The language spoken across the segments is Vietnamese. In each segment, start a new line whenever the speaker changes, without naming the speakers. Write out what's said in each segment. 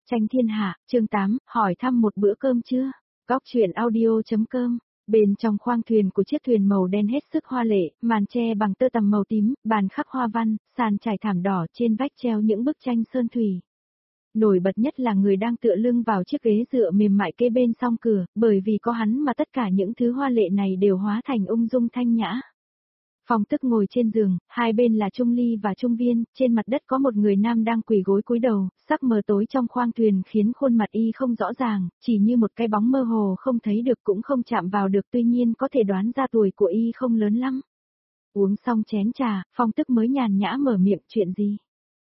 Tranh thiên hạ, chương 8, hỏi thăm một bữa cơm chưa? Góc truyện audio.com. Bên trong khoang thuyền của chiếc thuyền màu đen hết sức hoa lệ, màn che bằng tơ tằm màu tím, bàn khắc hoa văn, sàn trải thảm đỏ, trên vách treo những bức tranh sơn thủy. Nổi bật nhất là người đang tựa lưng vào chiếc ghế dựa mềm mại kế bên song cửa, bởi vì có hắn mà tất cả những thứ hoa lệ này đều hóa thành ung dung thanh nhã. Phong Tức ngồi trên giường, hai bên là Trung Ly và Trung Viên, trên mặt đất có một người nam đang quỳ gối cúi đầu, sắc mờ tối trong khoang thuyền khiến khuôn mặt y không rõ ràng, chỉ như một cái bóng mơ hồ không thấy được cũng không chạm vào được, tuy nhiên có thể đoán ra tuổi của y không lớn lắm. Uống xong chén trà, Phong Tức mới nhàn nhã mở miệng, chuyện gì?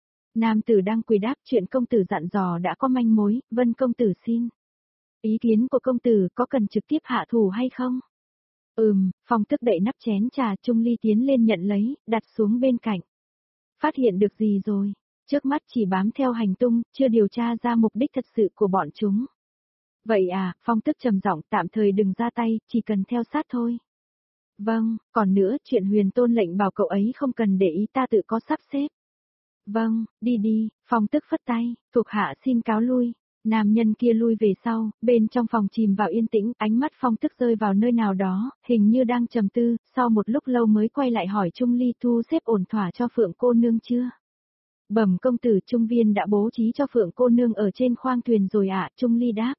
Nam tử đang quỳ đáp, chuyện công tử dặn dò đã có manh mối, Vân công tử xin. Ý kiến của công tử có cần trực tiếp hạ thủ hay không? Phong Tức đậy nắp chén trà, Trung Ly tiến lên nhận lấy, đặt xuống bên cạnh. Phát hiện được gì rồi? Trước mắt chỉ bám theo hành tung, chưa điều tra ra mục đích thật sự của bọn chúng. Vậy à, Phong Tức trầm giọng, tạm thời đừng ra tay, chỉ cần theo sát thôi. Vâng, còn nữa, chuyện Huyền Tôn lệnh bảo cậu ấy không cần để ý, ta tự có sắp xếp. Vâng, đi đi, Phong Tức phất tay, thuộc hạ xin cáo lui. Nam nhân kia lui về sau, bên trong phòng chìm vào yên tĩnh, ánh mắt Phong Tức rơi vào nơi nào đó, hình như đang trầm tư, sau một lúc lâu mới quay lại hỏi Trung Ly, thu xếp ổn thỏa cho Phượng cô nương chưa? Bẩm công tử, Trung Viên đã bố trí cho Phượng cô nương ở trên khoang thuyền rồi ạ, Trung Ly đáp.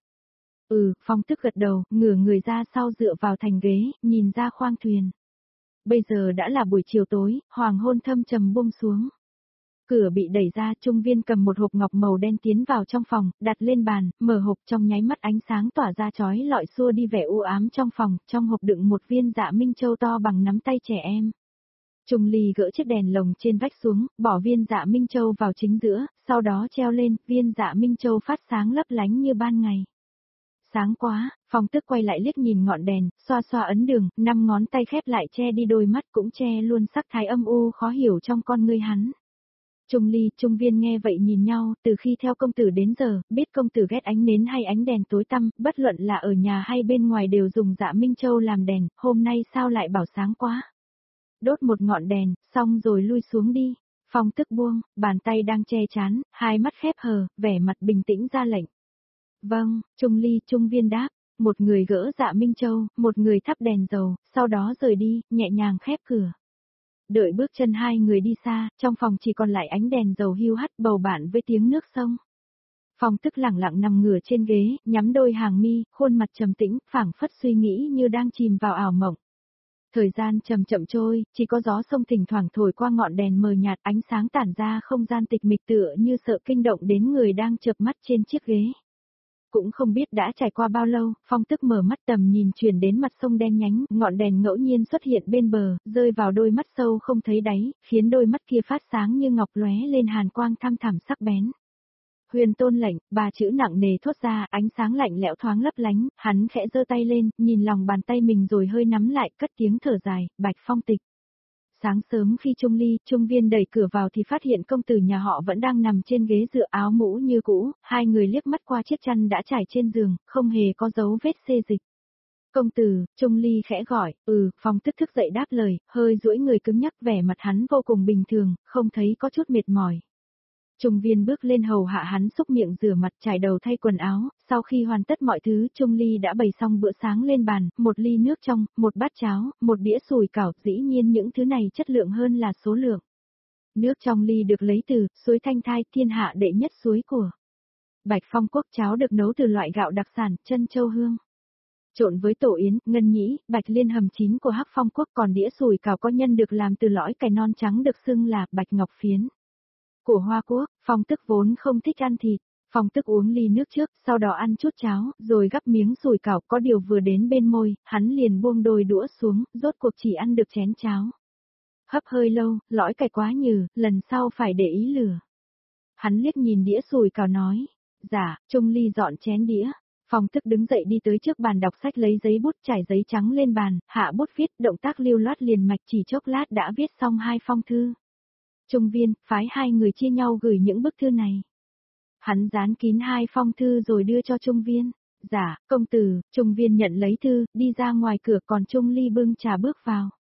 Phong Tức gật đầu, ngửa người ra sau dựa vào thành ghế, nhìn ra khoang thuyền. Bây giờ đã là buổi chiều tối, hoàng hôn thâm trầm buông xuống. Cửa bị đẩy ra, Trung Viên cầm một hộp ngọc màu đen tiến vào trong phòng, đặt lên bàn, mở hộp, trong nháy mắt ánh sáng tỏa ra chói lọi xua đi vẻ u ám trong phòng, trong hộp đựng một viên Dạ Minh Châu to bằng nắm tay trẻ em. Trung Ly gỡ chiếc đèn lồng trên vách xuống, bỏ viên Dạ Minh Châu vào chính giữa, sau đó treo lên, viên Dạ Minh Châu phát sáng lấp lánh như ban ngày. Sáng quá, Phong Tức quay lại liếc nhìn ngọn đèn, xoa xoa ấn đường, 5 ngón tay khép lại che đi đôi mắt, cũng che luôn sắc thái âm u khó hiểu trong con ngươi hắn. Trung Ly, Trung Viên nghe vậy nhìn nhau, từ khi theo công tử đến giờ, biết công tử ghét ánh nến hay ánh đèn tối tăm, bất luận là ở nhà hay bên ngoài đều dùng Dạ Minh Châu làm đèn, hôm nay sao lại bảo sáng quá. Đốt một ngọn đèn, xong rồi lui xuống đi. Phong Tức buông, bàn tay đang che chán, hai mắt khép hờ, vẻ mặt bình tĩnh ra lệnh. Vâng, Trung Ly, Trung Viên đáp, một người gỡ Dạ Minh Châu, một người thắp đèn dầu, sau đó rời đi, nhẹ nhàng khép cửa. Đợi bước chân hai người đi xa, trong phòng chỉ còn lại ánh đèn dầu hiu hắt bầu bạn với tiếng nước sông. Phong Tức lẳng lặng nằm ngửa trên ghế, nhắm đôi hàng mi, khuôn mặt trầm tĩnh, phảng phất suy nghĩ như đang chìm vào ảo mộng. Thời gian chậm chậm trôi, chỉ có gió sông thỉnh thoảng thổi qua ngọn đèn mờ nhạt, ánh sáng tản ra không gian tịch mịch tựa như sợ kinh động đến người đang chợp mắt trên chiếc ghế. Cũng không biết đã trải qua bao lâu, Phong Tức mở mắt tầm nhìn chuyển đến mặt sông đen nhánh, ngọn đèn ngẫu nhiên xuất hiện bên bờ, rơi vào đôi mắt sâu không thấy đáy, khiến đôi mắt kia phát sáng như ngọc lóe lên hàn quang thăm thẳm sắc bén. Huyền Tôn lệnh, 3 chữ nặng nề thốt ra, ánh sáng lạnh lẽo thoáng lấp lánh, hắn khẽ giơ tay lên, nhìn lòng bàn tay mình rồi hơi nắm lại, cất tiếng thở dài, Bạch Phong Tịch. Sáng sớm khi Trung Ly, Trung Viên đẩy cửa vào thì phát hiện công tử nhà họ vẫn đang nằm trên ghế dựa, áo mũ như cũ, hai người liếc mắt qua chiếc chăn đã trải trên giường, không hề có dấu vết xê dịch. Công tử, Trung Ly khẽ gọi, Phong Tức thức dậy đáp lời, hơi duỗi người cứng nhắc, vẻ mặt hắn vô cùng bình thường, không thấy có chút mệt mỏi. Trung Viên bước lên hầu hạ hắn xúc miệng rửa mặt trải đầu thay quần áo, sau khi hoàn tất mọi thứ Trung Ly đã bày xong bữa sáng lên bàn, một ly nước trong, một bát cháo, một đĩa sùi cảo, dĩ nhiên những thứ này chất lượng hơn là số lượng. Nước trong ly được lấy từ suối Thanh Thai, thiên hạ đệ nhất suối của Bạch Phong Quốc, cháo được nấu từ loại gạo đặc sản, Trân Châu Hương. Trộn với tổ yến, ngân nhĩ, bạch liên hầm chín của Hắc Phong Quốc, còn đĩa sùi cảo có nhân được làm từ lõi cải non trắng được xưng là Bạch Ngọc Phiến. Của Hoa Quốc, Phong Tức vốn không thích ăn thịt, Phong Tức uống ly nước trước, sau đó ăn chút cháo, rồi gắp miếng sùi cảo, có điều vừa đến bên môi, hắn liền buông đôi đũa xuống, rốt cuộc chỉ ăn được chén cháo. Hấp hơi lâu, lõi cải quá nhừ, lần sau phải để ý lửa. Hắn liếc nhìn đĩa sùi cảo nói, dạ, Trung Ly dọn chén đĩa. Phong Tức đứng dậy đi tới trước bàn đọc sách lấy giấy bút trải giấy trắng lên bàn, hạ bút viết, động tác lưu loát liền mạch, chỉ chốc lát đã viết xong 2 phong thư. Trung Viên, phái 2 người chia nhau gửi những bức thư này. Hắn dán kín 2 phong thư rồi đưa cho Trung Viên. Dạ, công tử, Trung Viên nhận lấy thư, đi ra ngoài cửa, còn Trung Ly bưng trà bước vào.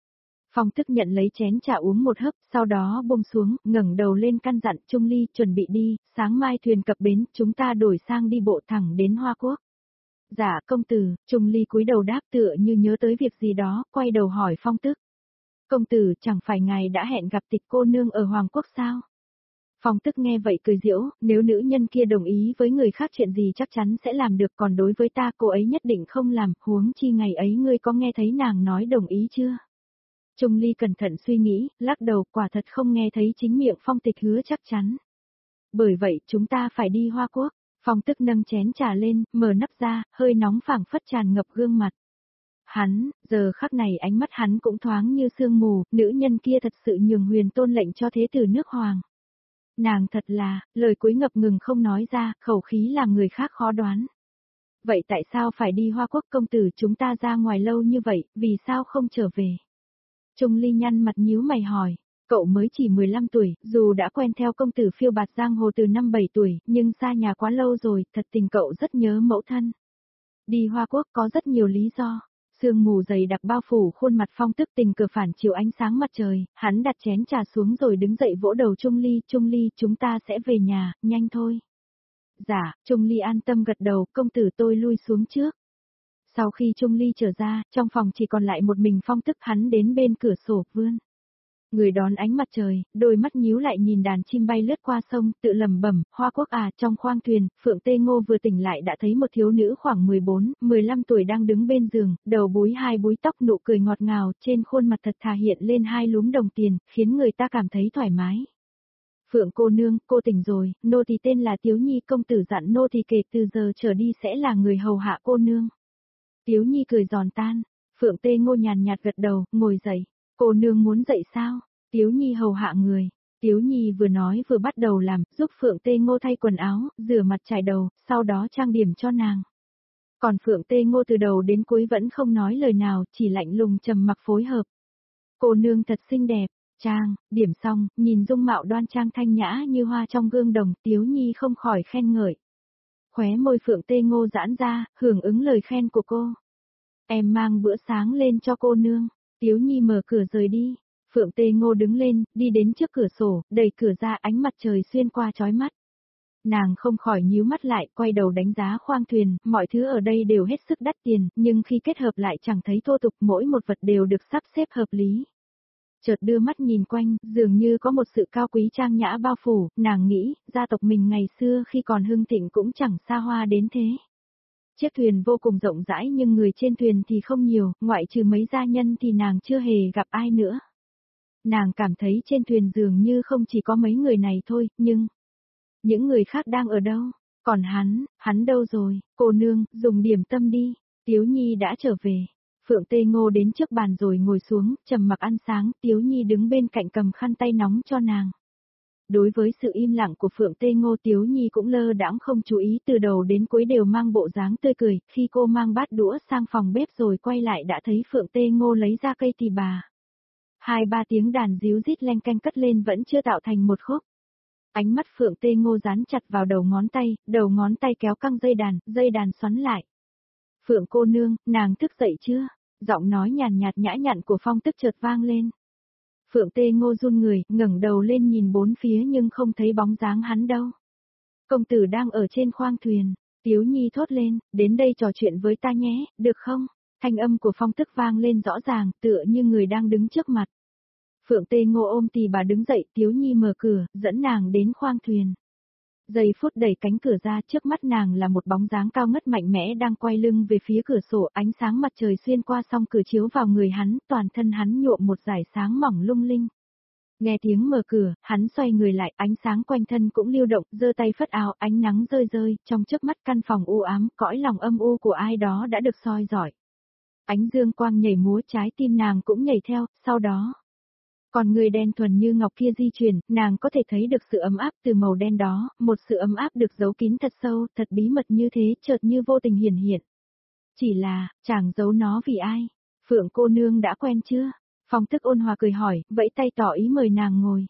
Phong Tức nhận lấy chén trà uống một hớp, sau đó buông xuống, ngẩng đầu lên căn dặn Trung Ly chuẩn bị đi, sáng mai thuyền cập bến, chúng ta đổi sang đi bộ thẳng đến Hoa Quốc. Dạ công tử, Trung Ly cúi đầu đáp tựa như nhớ tới việc gì đó, quay đầu hỏi Phong Tức. Công tử, chẳng phải ngài đã hẹn gặp Tịch cô nương ở Hoàng Quốc sao? Phong Tức nghe vậy cười giễu, nếu nữ nhân kia đồng ý với người khác chuyện gì chắc chắn sẽ làm được, còn đối với ta cô ấy nhất định không làm, huống chi ngày ấy ngươi có nghe thấy nàng nói đồng ý chưa? Trung Ly cẩn thận suy nghĩ, lắc đầu, quả thật không nghe thấy chính miệng Phong Tịch hứa chắc chắn. Bởi vậy chúng ta phải đi Hoa Quốc. Phong Tức nâng chén trà lên, mở nắp ra, hơi nóng phảng phất tràn ngập gương mặt. Hắn, giờ khắc này ánh mắt hắn cũng thoáng như sương mù, nữ nhân kia thật sự nhường Huyền Tôn lệnh cho thế tử nước Hoàng. Nàng thật là, lời cuối ngập ngừng không nói ra, khẩu khí làm người khác khó đoán. Vậy tại sao phải đi Hoa Quốc công tử, chúng ta ra ngoài lâu như vậy, vì sao không trở về? Trung Ly nhăn mặt nhíu mày hỏi, cậu mới chỉ 15 tuổi, dù đã quen theo công tử phiêu bạt giang hồ từ năm 7 tuổi, nhưng xa nhà quá lâu rồi, thật tình cậu rất nhớ mẫu thân. Đi Hoa Quốc có rất nhiều lý do. Sương mù dày đặc bao phủ khuôn mặt Phong Tức, tình cờ phản chiếu ánh sáng mặt trời, hắn đặt chén trà xuống rồi đứng dậy vỗ đầu Trung Ly, chúng ta sẽ về nhà, nhanh thôi. Dạ, Trung Ly an tâm gật đầu, công tử tôi lui xuống trước. Sau khi Trung Ly trở ra, trong phòng chỉ còn lại một mình Phong Tức, hắn đến bên cửa sổ vươn người đón ánh mặt trời, đôi mắt nhíu lại nhìn đàn chim bay lướt qua sông, tự lẩm bẩm, Hoa Quốc à, trong khoang thuyền, Phượng Tê Ngô vừa tỉnh lại đã thấy một thiếu nữ khoảng 14, 15 tuổi đang đứng bên giường, đầu búi hai búi tóc, nụ cười ngọt ngào, trên khuôn mặt thật thà hiện lên hai lúm đồng tiền, khiến người ta cảm thấy thoải mái. Phượng cô nương, cô tỉnh rồi, nô tỳ tên là Tiếu Nhi, công tử dặn nô tỳ kể từ giờ trở đi sẽ là người hầu hạ cô nương. Tiếu Nhi cười giòn tan, Phượng Tê Ngô nhàn nhạt gật đầu, ngồi dậy. Cô nương muốn dậy sao? Tiếu Nhi hầu hạ người. Tiếu Nhi vừa nói vừa bắt đầu làm, giúp Phượng Tê Ngô thay quần áo, rửa mặt chải đầu, sau đó trang điểm cho nàng. Còn Phượng Tê Ngô từ đầu đến cuối vẫn không nói lời nào, chỉ lạnh lùng trầm mặc phối hợp. Cô nương thật xinh đẹp, trang, điểm xong, nhìn dung mạo đoan trang thanh nhã như hoa trong gương đồng, Tiếu Nhi không khỏi khen ngợi. Khóe môi Phượng Tê Ngô giãn ra, hưởng ứng lời khen của cô. Em mang bữa sáng lên cho cô nương. Tiếu Nhi mở cửa rời đi. Phượng Tê Ngô đứng lên, đi đến trước cửa sổ, đẩy cửa ra, ánh mặt trời xuyên qua chói mắt. Nàng không khỏi nhíu mắt lại, quay đầu đánh giá khoang thuyền, mọi thứ ở đây đều hết sức đắt tiền, nhưng khi kết hợp lại chẳng thấy thô tục, mỗi một vật đều được sắp xếp hợp lý. Chợt đưa mắt nhìn quanh, dường như có một sự cao quý trang nhã bao phủ, nàng nghĩ, gia tộc mình ngày xưa khi còn hưng thịnh cũng chẳng xa hoa đến thế. Chiếc thuyền vô cùng rộng rãi nhưng người trên thuyền thì không nhiều, ngoại trừ mấy gia nhân thì nàng chưa hề gặp ai nữa. Nàng cảm thấy trên thuyền dường như không chỉ có mấy người này thôi, nhưng những người khác đang ở đâu? Còn hắn đâu rồi? Cô nương, dùng điểm tâm đi. Tiếu Nhi đã trở về. Phượng Tê Ngô đến trước bàn rồi ngồi xuống, trầm mặc ăn sáng, Tiếu Nhi đứng bên cạnh cầm khăn tay nóng cho nàng. Đối với sự im lặng của Phượng Tê Ngô, Tiếu Nhi cũng lơ đãng không chú ý, từ đầu đến cuối đều mang bộ dáng tươi cười, khi cô mang bát đũa sang phòng bếp rồi quay lại đã thấy Phượng Tê Ngô lấy ra cây tỳ bà. 2-3 tiếng đàn díu rít leng keng cất lên vẫn chưa tạo thành một khúc. Ánh mắt Phượng Tê Ngô dán chặt vào đầu ngón tay kéo căng dây đàn xoắn lại. Phượng cô nương, nàng thức dậy chưa? Giọng nói nhàn nhạt nhã nhặn của Phong Tức chợt vang lên. Phượng Tê Ngô run người, ngẩng đầu lên nhìn bốn phía nhưng không thấy bóng dáng hắn đâu. Công tử đang ở trên khoang thuyền. Tiếu Nhi thốt lên, đến đây trò chuyện với ta nhé, được không? Thanh âm của Phong Tức vang lên rõ ràng, tựa như người đang đứng trước mặt. Phượng Tê Ngô ôm tỳ bà đứng dậy, Tiếu Nhi mở cửa, dẫn nàng đến khoang thuyền. Giây phút đẩy cánh cửa ra, trước mắt nàng là một bóng dáng cao ngất mạnh mẽ đang quay lưng về phía cửa sổ, ánh sáng mặt trời xuyên qua song cửa chiếu vào người hắn, toàn thân hắn nhuộm một dải sáng mỏng lung linh. Nghe tiếng mở cửa, hắn xoay người lại, ánh sáng quanh thân cũng lưu động, giơ tay phất áo, ánh nắng rơi rơi, trong chớp mắt căn phòng u ám, cõi lòng âm u của ai đó đã được soi rọi. Ánh dương quang nhảy múa, trái tim nàng cũng nhảy theo, sau đó. Còn người đen thuần như ngọc kia di chuyển, nàng có thể thấy được sự ấm áp từ màu đen đó, một sự ấm áp được giấu kín thật sâu, thật bí mật như thế, chợt như vô tình hiển hiện. Chỉ là, chàng giấu nó vì ai? Phượng cô nương đã quen chưa? Phong Tức ôn hòa cười hỏi, vẫy tay tỏ ý mời nàng ngồi.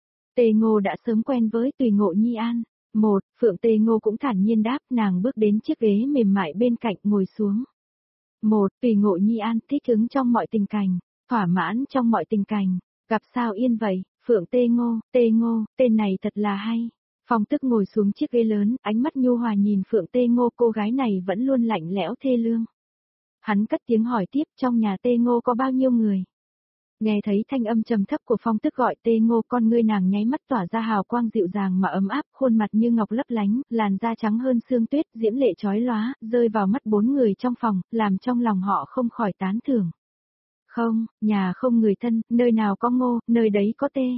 Tê Ngô đã sớm quen với Tùy Ngộ Nhi An. Phượng Tê Ngô cũng thản nhiên đáp, nàng bước đến chiếc ghế mềm mại bên cạnh ngồi xuống. Tùy Ngộ Nhi An thích ứng trong mọi tình cảnh. thỏa mãn trong mọi tình cảnh, gặp sao yên vậy, Phượng Tê Ngô, tên này thật là hay. Phong Tức ngồi xuống chiếc ghế lớn, ánh mắt nhu hòa nhìn Phượng Tê Ngô, cô gái này vẫn luôn lạnh lẽo thê lương. Hắn cất tiếng hỏi tiếp, trong nhà Tê Ngô có bao nhiêu người? Nghe thấy thanh âm trầm thấp của Phong Tức gọi Tê Ngô, con ngươi nàng nháy mắt tỏa ra hào quang dịu dàng mà ấm áp, khuôn mặt như ngọc lấp lánh, làn da trắng hơn sương tuyết, diễm lệ chói lóa, rơi vào mắt bốn người trong phòng, làm trong lòng họ không khỏi tán thưởng. Không, nhà không người thân, nơi nào có Ngô, nơi đấy có Tê.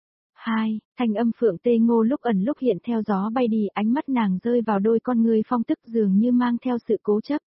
Hai, thanh âm Phượng Tê Ngô lúc ẩn lúc hiện theo gió bay đi, ánh mắt nàng rơi vào đôi con ngươi Phong Tức dường như mang theo sự cố chấp.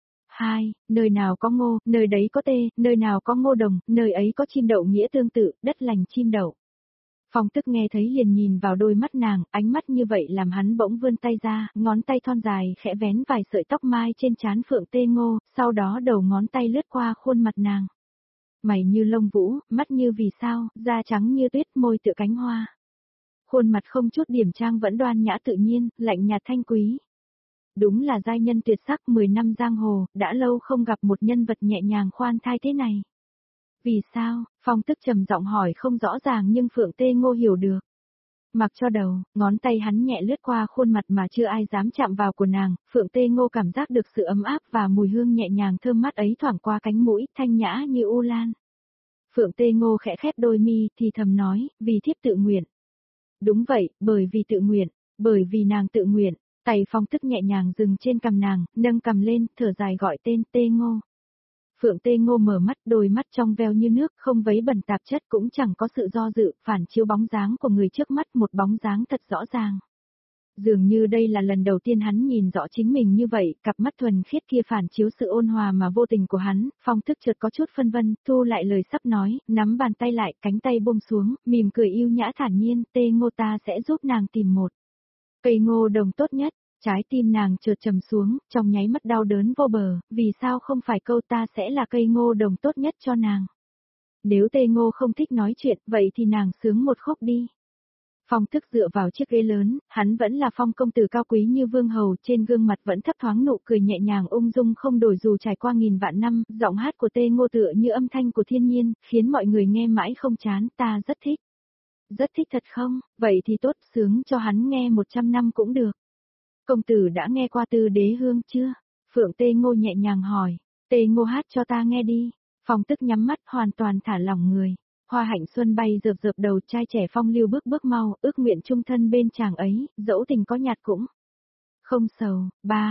Hai, nơi nào có Ngô, nơi đấy có Tê, nơi nào có Ngô Đồng, nơi ấy có chim đậu nghĩa tương tự, đất lành chim đậu. Phong Tức nghe thấy liền nhìn vào đôi mắt nàng, ánh mắt như vậy làm hắn bỗng vươn tay ra, ngón tay thon dài khẽ vén vài sợi tóc mai trên trán Phượng Tê Ngô, sau đó đầu ngón tay lướt qua khuôn mặt nàng. Mày như lông vũ, mắt như vì sao, da trắng như tuyết, môi tựa cánh hoa. Khuôn mặt không chút điểm trang vẫn đoan nhã tự nhiên, lạnh nhạt thanh quý. Đúng là giai nhân tuyệt sắc 10 năm giang hồ, đã lâu không gặp một nhân vật nhẹ nhàng khoan thai thế này. Vì sao? Phong Tức trầm giọng hỏi không rõ ràng nhưng Phượng Tê Ngô hiểu được. Mặc cho đầu, ngón tay hắn nhẹ lướt qua khuôn mặt mà chưa ai dám chạm vào của nàng, Phượng Tê Ngô cảm giác được sự ấm áp và mùi hương nhẹ nhàng thơm mát ấy thoảng qua cánh mũi, thanh nhã như u lan. Phượng Tê Ngô khẽ khép đôi mi thì thầm nói, vì thiếp tự nguyện. Đúng vậy, bởi vì tự nguyện, bởi vì nàng tự nguyện. Tay Phong Tức nhẹ nhàng dừng trên cằm nàng, nâng cằm lên, thở dài gọi tên Tê Ngô. Phượng Tê Ngô mở mắt, đôi mắt trong veo như nước, không vấy bẩn tạp chất cũng chẳng có sự do dự, phản chiếu bóng dáng của người trước mắt, một bóng dáng thật rõ ràng. Dường như đây là lần đầu tiên hắn nhìn rõ chính mình như vậy, cặp mắt thuần khiết kia phản chiếu sự ôn hòa mà vô tình của hắn, Phong Tức chợt có chút phân vân, thu lại lời sắp nói, nắm bàn tay lại, cánh tay buông xuống, mỉm cười yêu nhã thản nhiên, Tê Ngô ta sẽ giúp nàng tìm một cây ngô đồng tốt nhất. Trái tim nàng chợt trầm xuống, trong nháy mắt đau đớn vô bờ, vì sao không phải câu ta sẽ là cây ngô đồng tốt nhất cho nàng. Nếu Tê Ngô không thích nói chuyện, vậy thì nàng sướng một khúc đi. Phong Tức dựa vào chiếc ghế lớn, hắn vẫn là Phong công tử cao quý như vương hầu, trên gương mặt vẫn thấp thoáng nụ cười nhẹ nhàng ung dung không đổi dù trải qua nghìn vạn năm, giọng hát của Tê Ngô tựa như âm thanh của thiên nhiên, khiến mọi người nghe mãi không chán, ta rất thích. Rất thích thật không? Vậy thì tốt, sướng cho hắn nghe 100 năm cũng được. Công tử đã nghe qua Tư Đế Hương chưa? Phượng Tê Ngô nhẹ nhàng hỏi. Tê Ngô hát cho ta nghe đi. Phong Tức nhắm mắt hoàn toàn thả lỏng người. Hoa hạnh xuân bay rợp rợp đầu trai trẻ phong lưu bước bước mau, ước nguyện chung thân bên chàng ấy, dẫu tình có nhạt cũng. Không sầu,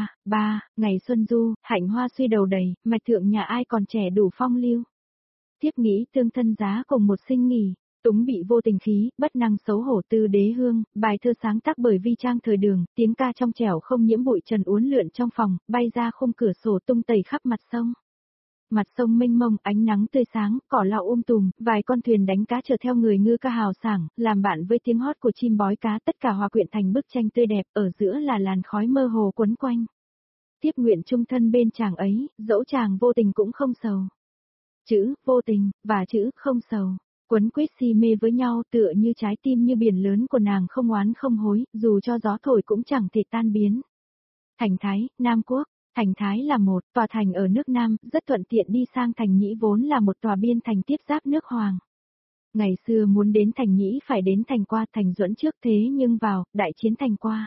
ngày xuân du, hạnh hoa suy đầu đầy, mạch thượng nhà ai còn trẻ đủ phong lưu. Tiếp nghĩ tương thân giá cùng một sinh nghỉ. Túng bị vô tình khí, bất năng xấu hổ Tư Đế Hương, bài thơ sáng tác bởi Vi Trang thời đường, tiếng ca trong trẻo không nhiễm bụi trần uốn lượn trong phòng, bay ra khung cửa sổ tung tẩy khắp mặt sông. Mặt sông mênh mông, ánh nắng tươi sáng, cỏ lau tùm, vài con thuyền đánh cá chở theo người ngư ca hào sảng, làm bạn với tiếng hót của chim bói cá, tất cả hòa quyện thành bức tranh tươi đẹp, ở giữa là làn khói mơ hồ quấn quanh. Tiếp nguyện chung thân bên chàng ấy, dẫu chàng vô tình cũng không sầu. Chữ vô tình và chữ không sầu quấn quýt si mê với nhau tựa như trái tim như biển lớn của nàng không oán không hối, dù cho gió thổi cũng chẳng thể tan biến. Thành Thái, Nam Quốc. Thành Thái là một tòa thành ở nước Nam, rất thuận tiện đi sang Thành Nhĩ vốn là một tòa biên thành tiếp giáp nước Hoàng. Ngày xưa muốn đến Thành Nhĩ phải đến Thành Qua, Thành Duẫn trước thế nhưng vào, đại chiến Thành Qua.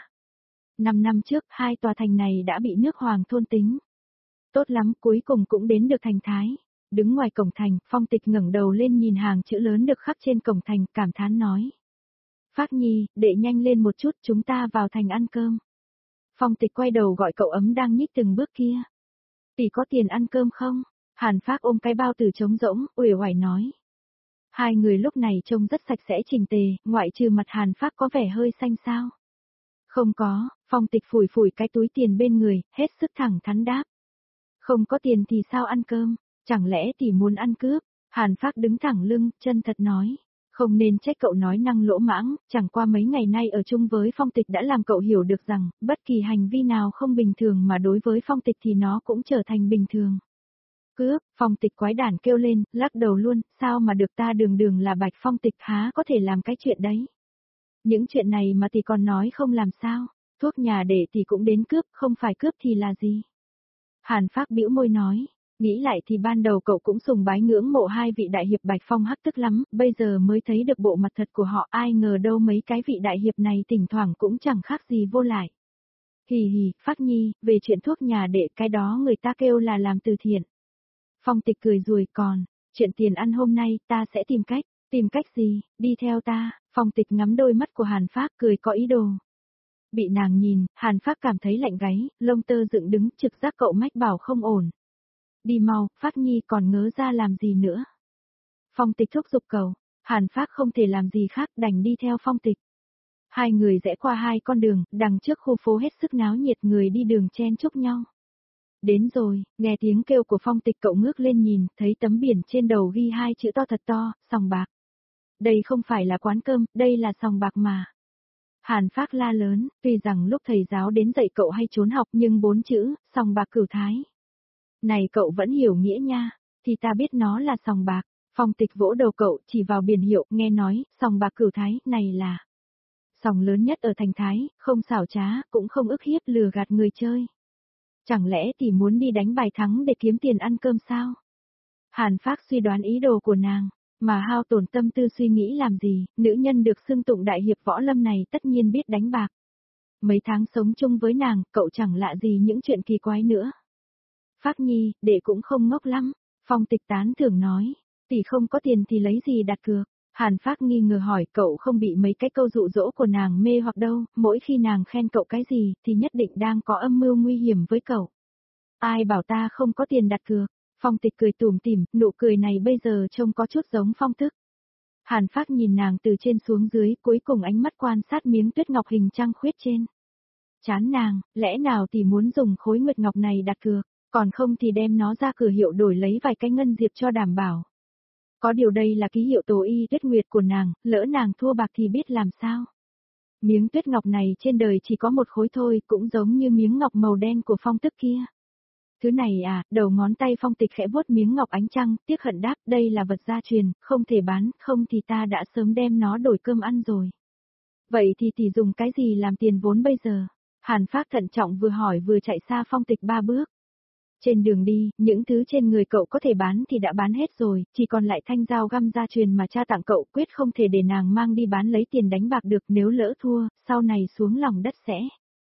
5 năm trước, hai tòa thành này đã bị nước Hoàng thôn tính. Tốt lắm, cuối cùng cũng đến được Thành Thái. Đứng ngoài cổng thành, Phong Tịch ngẩng đầu lên nhìn hàng chữ lớn được khắc trên cổng thành, cảm thán nói. Phác Nhi, đệ nhanh lên một chút, chúng ta vào thành ăn cơm. Phong Tịch quay đầu gọi cậu ấm đang nhích từng bước kia. Tỷ có tiền ăn cơm không? Hàn Phác ôm cái bao tử trống rỗng, uể oải nói. Hai người lúc này trông rất sạch sẽ chỉnh tề, ngoại trừ mặt Hàn Phác có vẻ hơi xanh xao. Không có, Phong Tịch phủi phủi cái túi tiền bên người, hết sức thẳng thắn đáp. Không có tiền thì sao ăn cơm? Chẳng lẽ tỷ muốn ăn cướp? Hàn Phác đứng thẳng lưng, chân thật nói. Không nên trách cậu nói năng lỗ mãng, chẳng qua mấy ngày nay ở chung với Phong Tịch đã làm cậu hiểu được rằng, bất kỳ hành vi nào không bình thường mà đối với Phong Tịch thì nó cũng trở thành bình thường. Cướp, Phong Tịch quái đản kêu lên, lắc đầu luôn, sao mà được ta đường đường là Bạch Phong Tịch há có thể làm cái chuyện đấy. Những chuyện này mà tỷ còn nói không làm sao, thuốc nhà để tỷ cũng đến cướp, không phải cướp thì là gì. Hàn Phác bĩu môi nói. Nghĩ lại thì ban đầu cậu cũng sùng bái ngưỡng mộ hai vị đại hiệp Bạch Phong Hắc Tức lắm, bây giờ mới thấy được bộ mặt thật của họ, ai ngờ đâu mấy cái vị đại hiệp này thỉnh thoảng cũng chẳng khác gì vô lại. Hì hì, Phác Nhi, về chuyện thuốc nhà đệ cái đó người ta kêu là làm từ thiện. Phong Tịch cười rùi, còn, chuyện tiền ăn hôm nay ta sẽ tìm cách gì, đi theo ta. Phong Tịch ngắm đôi mắt của Hàn Phác cười có ý đồ. Bị nàng nhìn, Hàn Phác cảm thấy lạnh gáy, lông tơ dựng đứng, trực giác cậu mách bảo không ổn. Đi mau, Phác Nhi còn ngớ ra làm gì nữa. Phong Tịch thúc giục cầu, Hàn Phác không thể làm gì khác đành đi theo Phong Tịch. Hai người rẽ qua hai con đường, đằng trước khu phố hết sức náo nhiệt, người đi đường chen chúc nhau. Đến rồi, nghe tiếng kêu của Phong Tịch cậu ngước lên nhìn, thấy tấm biển trên đầu ghi hai chữ to thật to, sòng bạc. Đây không phải là quán cơm, đây là sòng bạc mà. Hàn Phác la lớn, tuy rằng lúc thầy giáo đến dạy cậu hay trốn học nhưng 4 chữ, sòng bạc Cửu Thái. Này cậu vẫn hiểu nghĩa nha, thì ta biết nó là sòng bạc. Phong Tịch vỗ đầu cậu chỉ vào biển hiệu, nghe nói, sòng bạc Cửu Thái này là sòng lớn nhất ở thành Thái, không xảo trá, cũng không ức hiếp lừa gạt người chơi. Chẳng lẽ tỷ muốn đi đánh bài thắng để kiếm tiền ăn cơm sao? Hàn Phác suy đoán ý đồ của nàng, mà hao tổn tâm tư suy nghĩ làm gì, nữ nhân được xưng tụng đại hiệp võ lâm này tất nhiên biết đánh bạc. Mấy tháng sống chung với nàng, cậu chẳng lạ gì những chuyện kỳ quái nữa. Phác Nhi, đệ cũng không ngốc lắm, Phong Tịch tán thưởng nói, tỷ không có tiền thì lấy gì đặt cược. Hàn Phác nghi ngờ hỏi, cậu không bị mấy cái câu dụ dỗ của nàng mê hoặc đâu, mỗi khi nàng khen cậu cái gì thì nhất định đang có âm mưu nguy hiểm với cậu. Ai bảo ta không có tiền đặt cược? Phong Tịch cười tủm tỉm, nụ cười này bây giờ trông có chút giống Phong Thức. Hàn Phác nhìn nàng từ trên xuống dưới, cuối cùng ánh mắt quan sát miếng tuyết ngọc hình trăng khuyết trên. Chán nàng, lẽ nào tỷ muốn dùng khối nguyệt ngọc này đặt cược, còn không thì đem nó ra cửa hiệu đổi lấy vài cái ngân diệp cho đảm bảo. Có điều đây là ký hiệu tố y tuyết nguyệt của nàng, lỡ nàng thua bạc thì biết làm sao. Miếng tuyết ngọc này trên đời chỉ có một khối thôi, cũng giống như miếng ngọc màu đen của Phong Tức kia. Thứ này à, đầu ngón tay Phong Tịch khẽ vuốt miếng ngọc ánh trăng, tiếc hận đáp, đây là vật gia truyền, không thể bán, không thì ta đã sớm đem nó đổi cơm ăn rồi. Vậy thì tỷ dùng cái gì làm tiền vốn bây giờ? Hàn Phác thận trọng vừa hỏi vừa chạy xa Phong Tịch 3 bước. Trên đường đi, những thứ trên người cậu có thể bán thì đã bán hết rồi, chỉ còn lại thanh dao găm gia truyền mà cha tặng cậu, quyết không thể để nàng mang đi bán lấy tiền đánh bạc được, nếu lỡ thua, sau này xuống lòng đất sẽ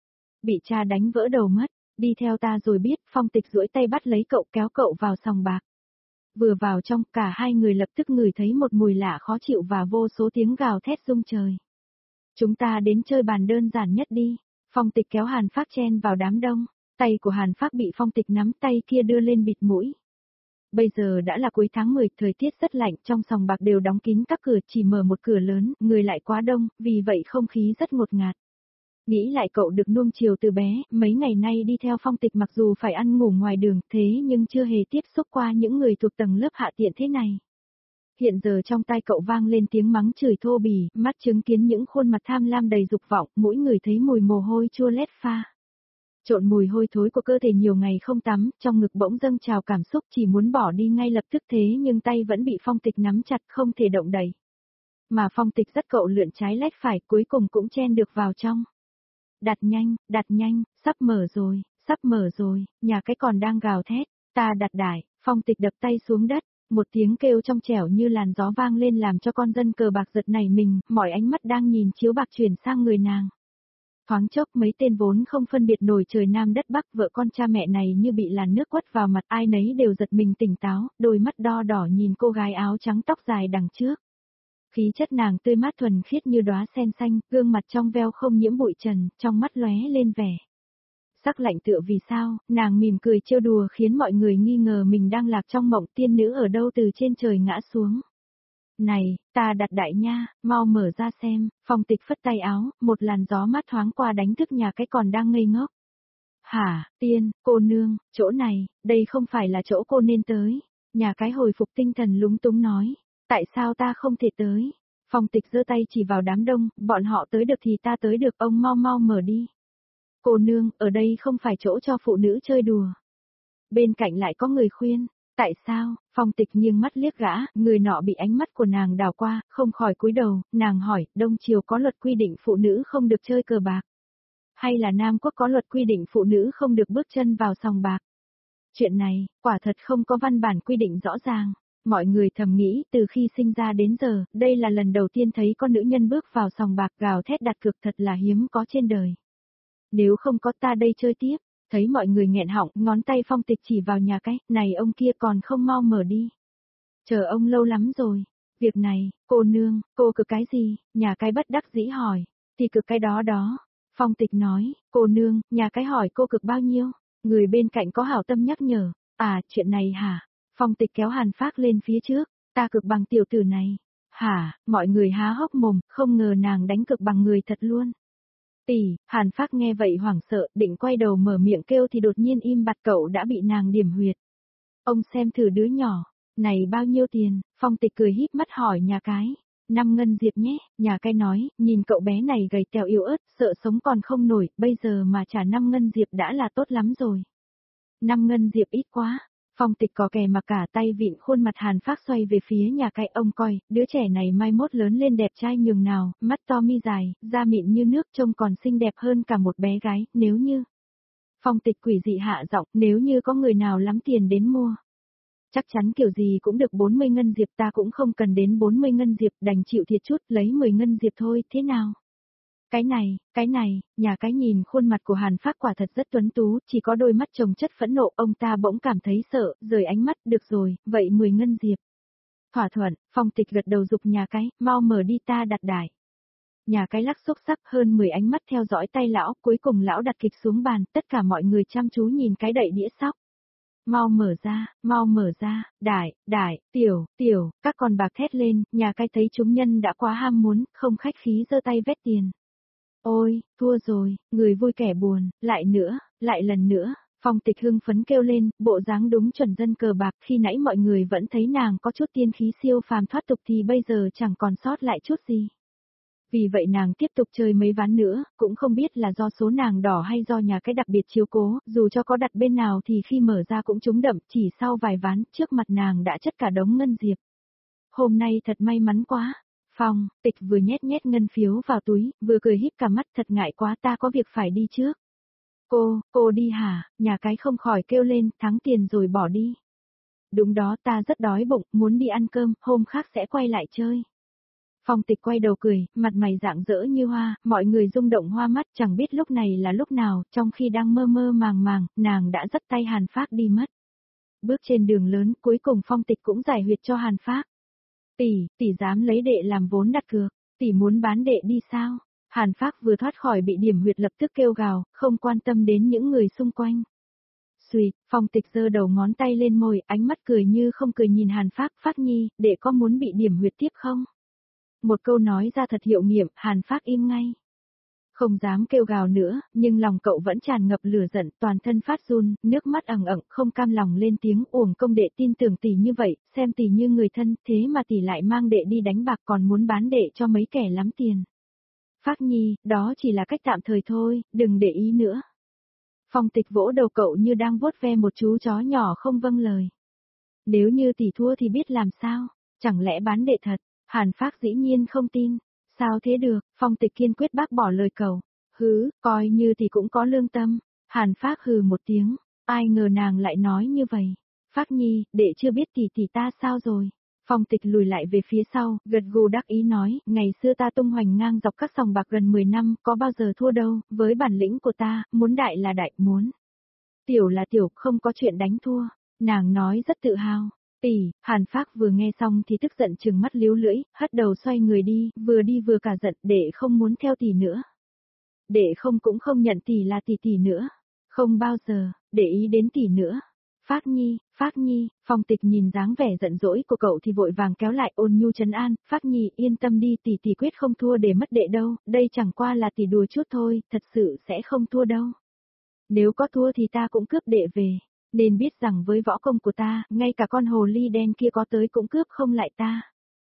bị cha đánh vỡ đầu mất. Đi theo ta rồi biết. Phong Tịch duỗi tay bắt lấy cậu, kéo cậu vào sòng bạc. Vừa vào trong, cả hai người lập tức ngửi thấy một mùi lạ khó chịu và vô số tiếng gào thét rung trời. Chúng ta đến chơi bàn đơn giản nhất đi. Phong Tịch kéo Hàn Phác chen vào đám đông. Tay của Hàn Phác bị Phong Tịch nắm, tay kia đưa lên bịt mũi. Bây giờ đã là cuối tháng 10, thời tiết rất lạnh, trong sòng bạc đều đóng kín các cửa, chỉ mở một cửa lớn, người lại quá đông, vì vậy không khí rất ngột ngạt. Nghĩ lại cậu được nuông chiều từ bé, mấy ngày nay đi theo Phong Tịch mặc dù phải ăn ngủ ngoài đường, thế nhưng chưa hề tiếp xúc qua những người thuộc tầng lớp hạ tiện thế này. Hiện giờ trong tai cậu vang lên tiếng mắng chửi thô bỉ, mắt chứng kiến những khuôn mặt tham lam đầy dục vọng, mỗi người thấy mùi mồ hôi chua lét pha. Trộn mùi hôi thối của cơ thể nhiều ngày không tắm, trong ngực bỗng dâng trào cảm xúc chỉ muốn bỏ đi ngay lập tức, thế nhưng tay vẫn bị Phong Tịch nắm chặt không thể động đậy. Mà Phong Tịch dắt cậu lượn trái lách phải, cuối cùng cũng chen được vào trong. Đặt nhanh, sắp mở rồi, nhà cái còn đang gào thét, ta đặt đại. Phong Tịch đập tay xuống đất, một tiếng kêu trong trẻo như làn gió vang lên làm cho con dân cờ bạc giật nảy mình, mọi ánh mắt đang nhìn chiếu bạc chuyển sang người nàng. Thoáng chốc mấy tên vốn không phân biệt nổi trời nam đất bắc, vợ con cha mẹ này như bị làn nước quất vào mặt, ai nấy đều giật mình tỉnh táo, đôi mắt đo đỏ nhìn cô gái áo trắng tóc dài đằng trước. Khí chất nàng tươi mát thuần khiết như đóa sen xanh, gương mặt trong veo không nhiễm bụi trần, trong mắt lóe lên vẻ sắc lạnh tựa vì sao, nàng mỉm cười trêu đùa khiến mọi người nghi ngờ mình đang lạc trong mộng, tiên nữ ở đâu từ trên trời ngã xuống. Này, ta đặt đại nha, mau mở ra xem. Phong Tịch phất tay áo, một làn gió mát thoáng qua đánh thức nhà cái còn đang ngây ngốc. Hả, tiên, cô nương, chỗ này, đây không phải là chỗ cô nên tới. Nhà cái hồi phục tinh thần lúng túng nói, tại sao ta không thể tới? Phong Tịch giơ tay chỉ vào đám đông, bọn họ tới được thì ta tới được, ông mau mau mở đi. Cô nương, ở đây không phải chỗ cho phụ nữ chơi đùa. Bên cạnh lại có người khuyên, tại sao? Phong Tịch nghiêng mắt liếc gã, người nọ bị ánh mắt của nàng đảo qua, không khỏi cúi đầu, nàng hỏi, Đông Triều có luật quy định phụ nữ không được chơi cờ bạc? Hay là Nam Quốc có luật quy định phụ nữ không được bước chân vào sòng bạc? Chuyện này, quả thật không có văn bản quy định rõ ràng. Mọi người thầm nghĩ từ khi sinh ra đến giờ, đây là lần đầu tiên thấy con nữ nhân bước vào sòng bạc gào thét đặt cược thật là hiếm có trên đời. Nếu không có ta đây chơi tiếp, thấy mọi người nghẹn họng, ngón tay Phong Tịch chỉ vào nhà cái, này ông kia còn không mau mở đi. Chờ ông lâu lắm rồi. Việc này, cô nương, cô cực cái gì? Nhà cái bất đắc dĩ hỏi. Thì cực cái đó đó. Phong Tịch nói, cô nương, nhà cái hỏi cô cực bao nhiêu? Người bên cạnh có hảo tâm nhắc nhở. À, chuyện này hả? Phong Tịch kéo Hàn Phác lên phía trước. Ta cực bằng tiểu tử này. Hả, mọi người há hốc mồm, không ngờ nàng đánh cực bằng người thật luôn. Tỷ, Hàn Phác nghe vậy hoảng sợ, định quay đầu mở miệng kêu thì đột nhiên im bặt, cậu đã bị nàng điểm huyệt. Ông xem thử đứa nhỏ, này bao nhiêu tiền? Phong Tịch cười híp mắt hỏi nhà cái. 5 ngân diệp nhé, nhà cái nói, nhìn cậu bé này gầy teo yếu ớt, sợ sống còn không nổi, bây giờ mà trả 5 ngân diệp đã là tốt lắm rồi. 5 ngân diệp ít quá. Phong Tịch có kè mà cả tay vịn khuôn mặt Hàn Phác xoay về phía nhà cái, ông coi, đứa trẻ này mai mốt lớn lên đẹp trai nhường nào, mắt to mi dài, da mịn như nước, trông còn xinh đẹp hơn cả một bé gái, nếu như. Phong Tịch quỷ dị hạ giọng, nếu như có người nào lắm tiền đến mua. Chắc chắn kiểu gì cũng được 40 ngân diệp, ta cũng không cần đến 40 ngân diệp, đành chịu thiệt chút, lấy 10 ngân diệp thôi, thế nào? Cái này, nhà cái nhìn khuôn mặt của Hàn Phác quả thật rất tuấn tú, chỉ có đôi mắt chồng chất phẫn nộ, ông ta bỗng cảm thấy sợ, rời ánh mắt, được rồi, vậy 10 ngân diệp. Thỏa thuận, Phong Tịch gật đầu dục nhà cái, mau mở đi ta đặt đài. Nhà cái lắc xúc sắc, hơn 10 ánh mắt theo dõi tay lão, cuối cùng lão đặt kịch xuống bàn, tất cả mọi người chăm chú nhìn cái đậy đĩa sóc. Mau mở ra, đại, tiểu, các con bạc thét lên, nhà cái thấy chúng nhân đã quá ham muốn, không khách khí giơ tay vét tiền. Ôi, thua rồi, người vui kẻ buồn, lại nữa, lại lần nữa, Phong Tịch hưng phấn kêu lên, bộ dáng đúng chuẩn dân cờ bạc, khi nãy mọi người vẫn thấy nàng có chút tiên khí siêu phàm thoát tục thì bây giờ chẳng còn sót lại chút gì. Vì vậy nàng tiếp tục chơi mấy ván nữa, cũng không biết là do số nàng đỏ hay do nhà cái đặc biệt chiếu cố, dù cho có đặt bên nào thì khi mở ra cũng trúng đậm, chỉ sau vài ván, trước mặt nàng đã chất cả đống ngân diệp. Hôm nay thật may mắn quá. Phong Tịch vừa nhét ngân phiếu vào túi, vừa cười híp cả mắt, thật ngại quá, ta có việc phải đi trước. Cô đi hả? Nhà cái không khỏi kêu lên, thắng tiền rồi bỏ đi. Đúng đó, ta rất đói bụng, muốn đi ăn cơm, hôm khác sẽ quay lại chơi. Phong Tịch quay đầu cười, mặt mày rạng rỡ như hoa, mọi người rung động hoa mắt, chẳng biết lúc này là lúc nào, trong khi đang mơ mơ màng, nàng đã dắt tay Hàn Phác đi mất. Bước trên đường lớn, cuối cùng Phong Tịch cũng giải huyệt cho Hàn Phác. Tỷ dám lấy đệ làm vốn đặt cược, tỷ muốn bán đệ đi sao? Hàn Phác vừa thoát khỏi bị điểm huyệt lập tức kêu gào, không quan tâm đến những người xung quanh. Xuỵt, Phong Tịch giơ đầu ngón tay lên môi, ánh mắt cười như không cười nhìn Hàn Phác, Phác nhi, đệ có muốn bị điểm huyệt tiếp không? Một câu nói ra thật hiệu nghiệm, Hàn Phác im ngay. Không dám kêu gào nữa, nhưng lòng cậu vẫn tràn ngập lửa giận, toàn thân phát run, nước mắt ẩn ẩn, không cam lòng lên tiếng, uổng công đệ tin tưởng tỷ như vậy, xem tỷ như người thân, thế mà tỷ lại mang đệ đi đánh bạc, còn muốn bán đệ cho mấy kẻ lắm tiền. Phác nhi, đó chỉ là cách tạm thời thôi, đừng để ý nữa. Phong Tịch vỗ đầu cậu như đang vuốt ve một chú chó nhỏ không vâng lời. Nếu như tỷ thua thì biết làm sao, chẳng lẽ bán đệ thật? Hàn Phác dĩ nhiên không tin. Sao thế được? Phong Tịch kiên quyết bác bỏ lời cầu. Coi như thì cũng có lương tâm. Hàn Phác hừ một tiếng, ai ngờ nàng lại nói như vậy. Phác nhi, đệ chưa biết tỷ ta sao rồi. Phong Tịch lùi lại về phía sau, gật gù đắc ý nói, ngày xưa ta tung hoành ngang dọc các sòng bạc gần 10 năm, có bao giờ thua đâu, với bản lĩnh của ta, muốn đại là đại, muốn tiểu là tiểu, không có chuyện đánh thua. Nàng nói rất tự hào. Tỷ, Hàn Phác vừa nghe xong thì tức giận trừng mắt líu lưỡi, hất đầu xoay người đi vừa cả giận, đệ không muốn theo tỷ nữa. Đệ không cũng không nhận tỷ là tỷ nữa. Không bao giờ, để ý đến tỷ nữa. Phác Nhi, Phong Tịch nhìn dáng vẻ giận dỗi của cậu thì vội vàng kéo lại ôn nhu trấn an, Phác Nhi yên tâm đi, tỷ quyết không thua để mất đệ đâu, đây chẳng qua là tỷ đùa chút thôi, thật sự sẽ không thua đâu. Nếu có thua thì ta cũng cướp đệ về. Nên biết rằng với võ công của ta, ngay cả con hồ ly đen kia có tới cũng cướp không lại ta.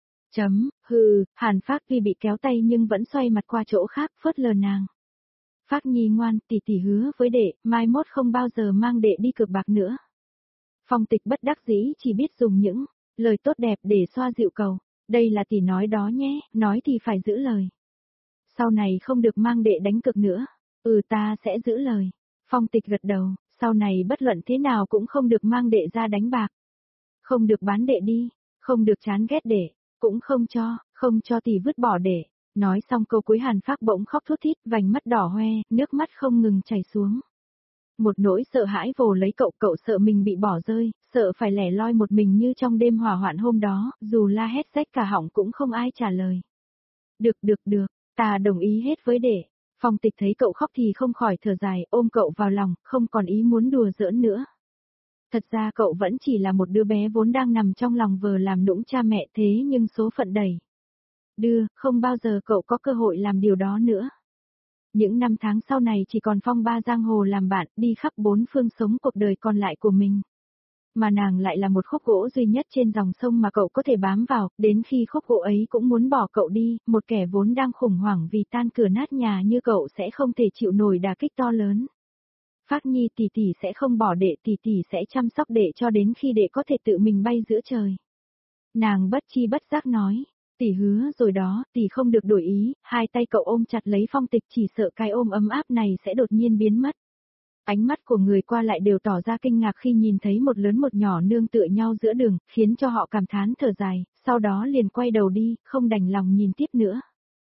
Hàn Phác tuy bị kéo tay nhưng vẫn xoay mặt qua chỗ khác, phớt lờ nàng. Phác Nhi ngoan, tỷ hứa với đệ, mai mốt không bao giờ mang đệ đi cược bạc nữa. Phong Tịch bất đắc dĩ chỉ biết dùng những lời tốt đẹp để xoa dịu cầu. Đây là tỷ nói đó nhé, nói thì phải giữ lời. Sau này không được mang đệ đánh cược nữa. Ta sẽ giữ lời. Phong Tịch gật đầu, Sau này bất luận thế nào cũng không được mang đệ ra đánh bạc. Không được bán đệ đi, không được chán ghét đệ, cũng không cho tỷ vứt bỏ đệ. Nói xong câu cuối Hàn Phác bỗng khóc thút thít, vành mắt đỏ hoe, nước mắt không ngừng chảy xuống. Một nỗi sợ hãi vồ lấy cậu sợ mình bị bỏ rơi, sợ phải lẻ loi một mình như trong đêm hỏa hoạn hôm đó, dù la hét rách cả họng cũng không ai trả lời. Được, ta đồng ý hết với đệ. Phong Tịch thấy cậu khóc thì không khỏi thở dài, ôm cậu vào lòng, không còn ý muốn đùa giỡn nữa. Thật ra cậu vẫn chỉ là một đứa bé vốn đang nằm trong lòng vờ làm nũng cha mẹ thế nhưng số phận đẩy không bao giờ cậu có cơ hội làm điều đó nữa. Những năm tháng sau này chỉ còn phong ba giang hồ làm bạn, đi khắp bốn phương sống cuộc đời còn lại của mình. Mà nàng lại là một khúc gỗ duy nhất trên dòng sông mà cậu có thể bám vào, đến khi khúc gỗ ấy cũng muốn bỏ cậu đi, một kẻ vốn đang khủng hoảng vì tan cửa nát nhà như cậu sẽ không thể chịu nổi đả kích to lớn. Phác Nhi tỷ tỷ sẽ không bỏ đệ, tỷ tỷ sẽ chăm sóc đệ cho đến khi đệ có thể tự mình bay giữa trời. Nàng bất chi bất giác nói, tỷ hứa rồi đó, tỷ không được đổi ý, hai tay cậu ôm chặt lấy Phong Tịch chỉ sợ cái ôm ấm áp này sẽ đột nhiên biến mất. Ánh mắt của người qua lại đều tỏ ra kinh ngạc khi nhìn thấy một lớn một nhỏ nương tựa nhau giữa đường, khiến cho họ cảm thán thở dài, sau đó liền quay đầu đi, không đành lòng nhìn tiếp nữa.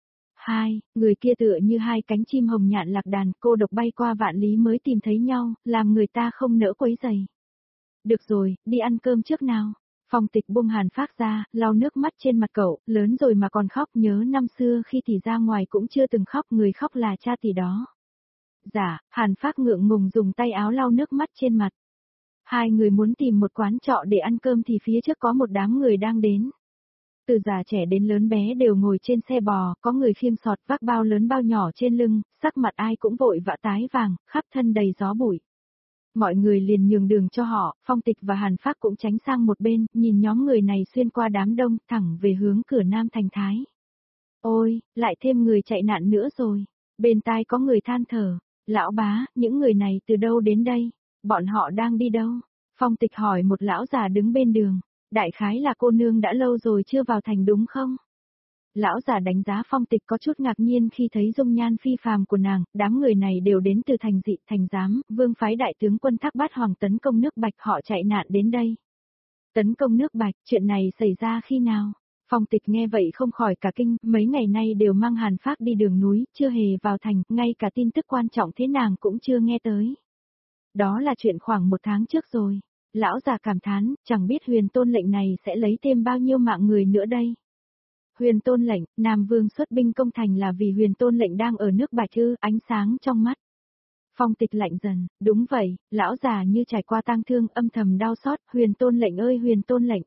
Người kia tựa như hai cánh chim hồng nhạn lạc đàn, cô độc bay qua vạn lý mới tìm thấy nhau, làm người ta không nỡ quấy rầy. Được rồi, đi ăn cơm trước nào. Phong Tịch buông Hàn Phác ra, lau nước mắt trên mặt cậu, lớn rồi mà còn khóc, nhớ năm xưa khi tỷ ra ngoài cũng chưa từng khóc, người khóc là cha tỷ đó. Dạ, Hàn Phác ngượng ngùng dùng tay áo lau nước mắt trên mặt. Hai người muốn tìm một quán trọ để ăn cơm thì phía trước có một đám người đang đến. Từ già trẻ đến lớn bé đều ngồi trên xe bò, có người khiêng sọt vác bao lớn bao nhỏ trên lưng, sắc mặt ai cũng vội vã tái vàng, khắp thân đầy gió bụi. Mọi người liền nhường đường cho họ, Phong Tịch và Hàn Phác cũng tránh sang một bên, nhìn nhóm người này xuyên qua đám đông, thẳng về hướng cửa Nam Thành Thái. Ôi, lại thêm người chạy nạn nữa rồi. Bên tai có người than thở, lão bá, những người này từ đâu đến đây? Bọn họ đang đi đâu? Phong Tịch hỏi một lão già đứng bên đường, đại khái là cô nương đã lâu rồi chưa vào thành đúng không? Lão già đánh giá Phong Tịch có chút ngạc nhiên khi thấy dung nhan phi phàm của nàng, đám người này đều đến từ thành Dị, thành Giám, vương phái đại tướng quân Thác Bát Hoàng tấn công nước Bạch, họ chạy nạn đến đây. Tấn công nước Bạch, chuyện này xảy ra khi nào? Phong Tịch nghe vậy không khỏi cả kinh, mấy ngày nay đều mang Hàn Phác đi đường núi, chưa hề vào thành, ngay cả tin tức quan trọng thế nàng cũng chưa nghe tới. Đó là chuyện khoảng một tháng trước rồi. Lão già cảm thán, chẳng biết Huyền Tôn lệnh này sẽ lấy thêm bao nhiêu mạng người nữa đây. Huyền Tôn lệnh, Nam Vương xuất binh công thành là vì Huyền Tôn lệnh đang ở nước Bạch ư, ánh sáng trong mắt. Phong Tịch lạnh dần, đúng vậy, lão già như trải qua tang thương âm thầm đau xót, Huyền Tôn lệnh ơi Huyền Tôn lệnh.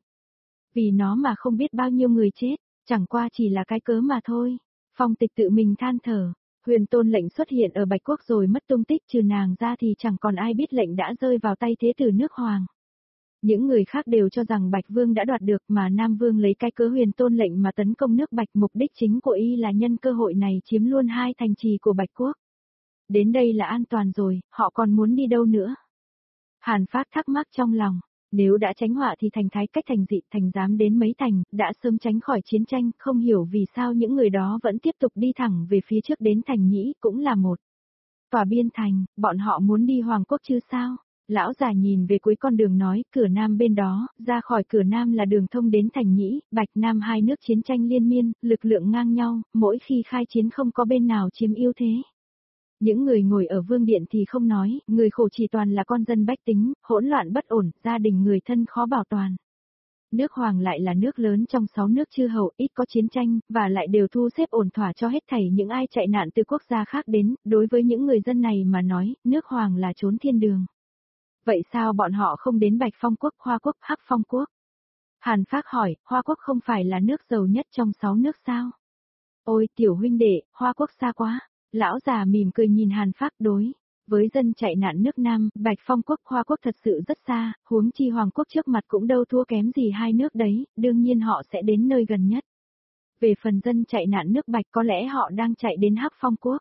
Vì nó mà không biết bao nhiêu người chết, chẳng qua chỉ là cái cớ mà thôi. Phong Tịch tự mình than thở, Huyền Tôn lệnh xuất hiện ở Bạch Quốc rồi mất tung tích, trừ nàng ra thì chẳng còn ai biết lệnh đã rơi vào tay thế tử nước Hoàng. Những người khác đều cho rằng Bạch Vương đã đoạt được mà Nam Vương lấy cái cớ Huyền Tôn lệnh mà tấn công nước Bạch, mục đích chính của y là nhân cơ hội này chiếm luôn hai thành trì của Bạch Quốc. Đến đây là an toàn rồi, họ còn muốn đi đâu nữa? Hàn Phác thắc mắc trong lòng, nếu đã tránh họa thì thành Thái cách thành Dị, thành Giám đến mấy thành, đã sớm tránh khỏi chiến tranh, không hiểu vì sao những người đó vẫn tiếp tục đi thẳng về phía trước đến thành Nhĩ, cũng là một tòa biên thành, bọn họ muốn đi Hoàng Quốc chứ sao? Lão già nhìn về cuối con đường nói, cửa Nam bên đó, ra khỏi cửa Nam là đường thông đến thành Nhĩ, Bạch Nam hai nước chiến tranh liên miên, lực lượng ngang nhau, mỗi khi khai chiến không có bên nào chiếm ưu thế. Những người ngồi ở vương điện thì không nói, người khổ chỉ toàn là con dân bách tính, hỗn loạn bất ổn, gia đình người thân khó bảo toàn. Nước Hoàng lại là nước lớn trong 6 nước chư hầu, ít có chiến tranh, và lại đều thu xếp ổn thỏa cho hết thảy những ai chạy nạn từ quốc gia khác đến, đối với những người dân này mà nói, nước Hoàng là chốn thiên đường. Vậy sao bọn họ không đến Bạch Phong Quốc, Hoa Quốc, Hắc Phong Quốc? Hàn Phác hỏi, Hoa Quốc không phải là nước giàu nhất trong 6 nước sao? Ôi tiểu huynh đệ, Hoa Quốc xa quá. Lão già mỉm cười nhìn Hàn Phác đối. Với dân chạy nạn nước Nam, Bạch Phong Quốc, Hoa Quốc thật sự rất xa, huống chi Hoàng Quốc trước mặt cũng đâu thua kém gì hai nước đấy, đương nhiên họ sẽ đến nơi gần nhất. Về phần dân chạy nạn nước Bạch có lẽ họ đang chạy đến Hắc Phong Quốc.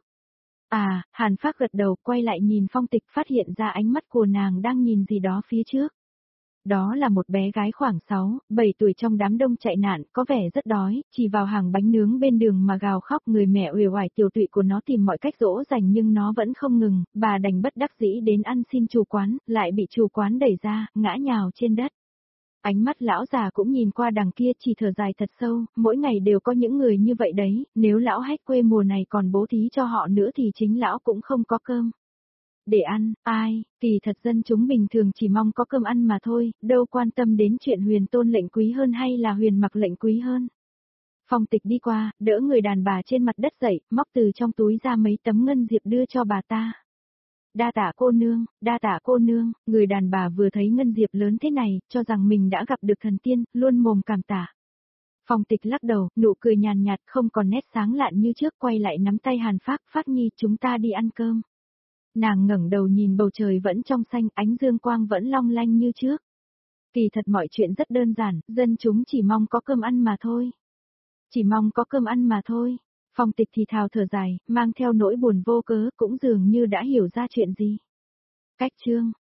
À, Hàn Phác gật đầu quay lại nhìn Phong Tịch phát hiện ra ánh mắt của nàng đang nhìn gì đó phía trước. Đó là một bé gái khoảng 6, 7 tuổi trong đám đông chạy nạn, có vẻ rất đói, chỉ vào hàng bánh nướng bên đường mà gào khóc. Người mẹ uể oải tiểu tụy của nó tìm mọi cách dỗ dành nhưng nó vẫn không ngừng, bà đành bất đắc dĩ đến ăn xin chủ quán, lại bị chủ quán đẩy ra, ngã nhào trên đất. Ánh mắt lão già cũng nhìn qua đằng kia chỉ thở dài thật sâu, mỗi ngày đều có những người như vậy đấy, nếu lão Hách quê mùa này còn bố thí cho họ nữa thì chính lão cũng không có cơm để ăn. Ai, kỳ thật dân chúng bình thường chỉ mong có cơm ăn mà thôi, đâu quan tâm đến chuyện Huyền tôn lệnh quý hơn hay là Huyền mặc lệnh quý hơn. Phong Tịch đi qua, đỡ người đàn bà trên mặt đất dậy, móc từ trong túi ra mấy tấm ngân diệp đưa cho bà ta. Đa tạ cô nương, người đàn bà vừa thấy ngân diệp lớn thế này, cho rằng mình đã gặp được thần tiên, luôn mồm cảm tạ. Phong Tịch lắc đầu, nụ cười nhàn nhạt không còn nét sáng lạn như trước, quay lại nắm tay Hàn Phác, Phác Nhi chúng ta đi ăn cơm. Nàng ngẩng đầu nhìn bầu trời vẫn trong xanh, ánh dương quang vẫn long lanh như trước. Kỳ thật mọi chuyện rất đơn giản, dân chúng chỉ mong có cơm ăn mà thôi. Chỉ mong có cơm ăn mà thôi. Phong Tịch thì thào thở dài, mang theo nỗi buồn vô cớ, cũng dường như đã hiểu ra chuyện gì. Cách chương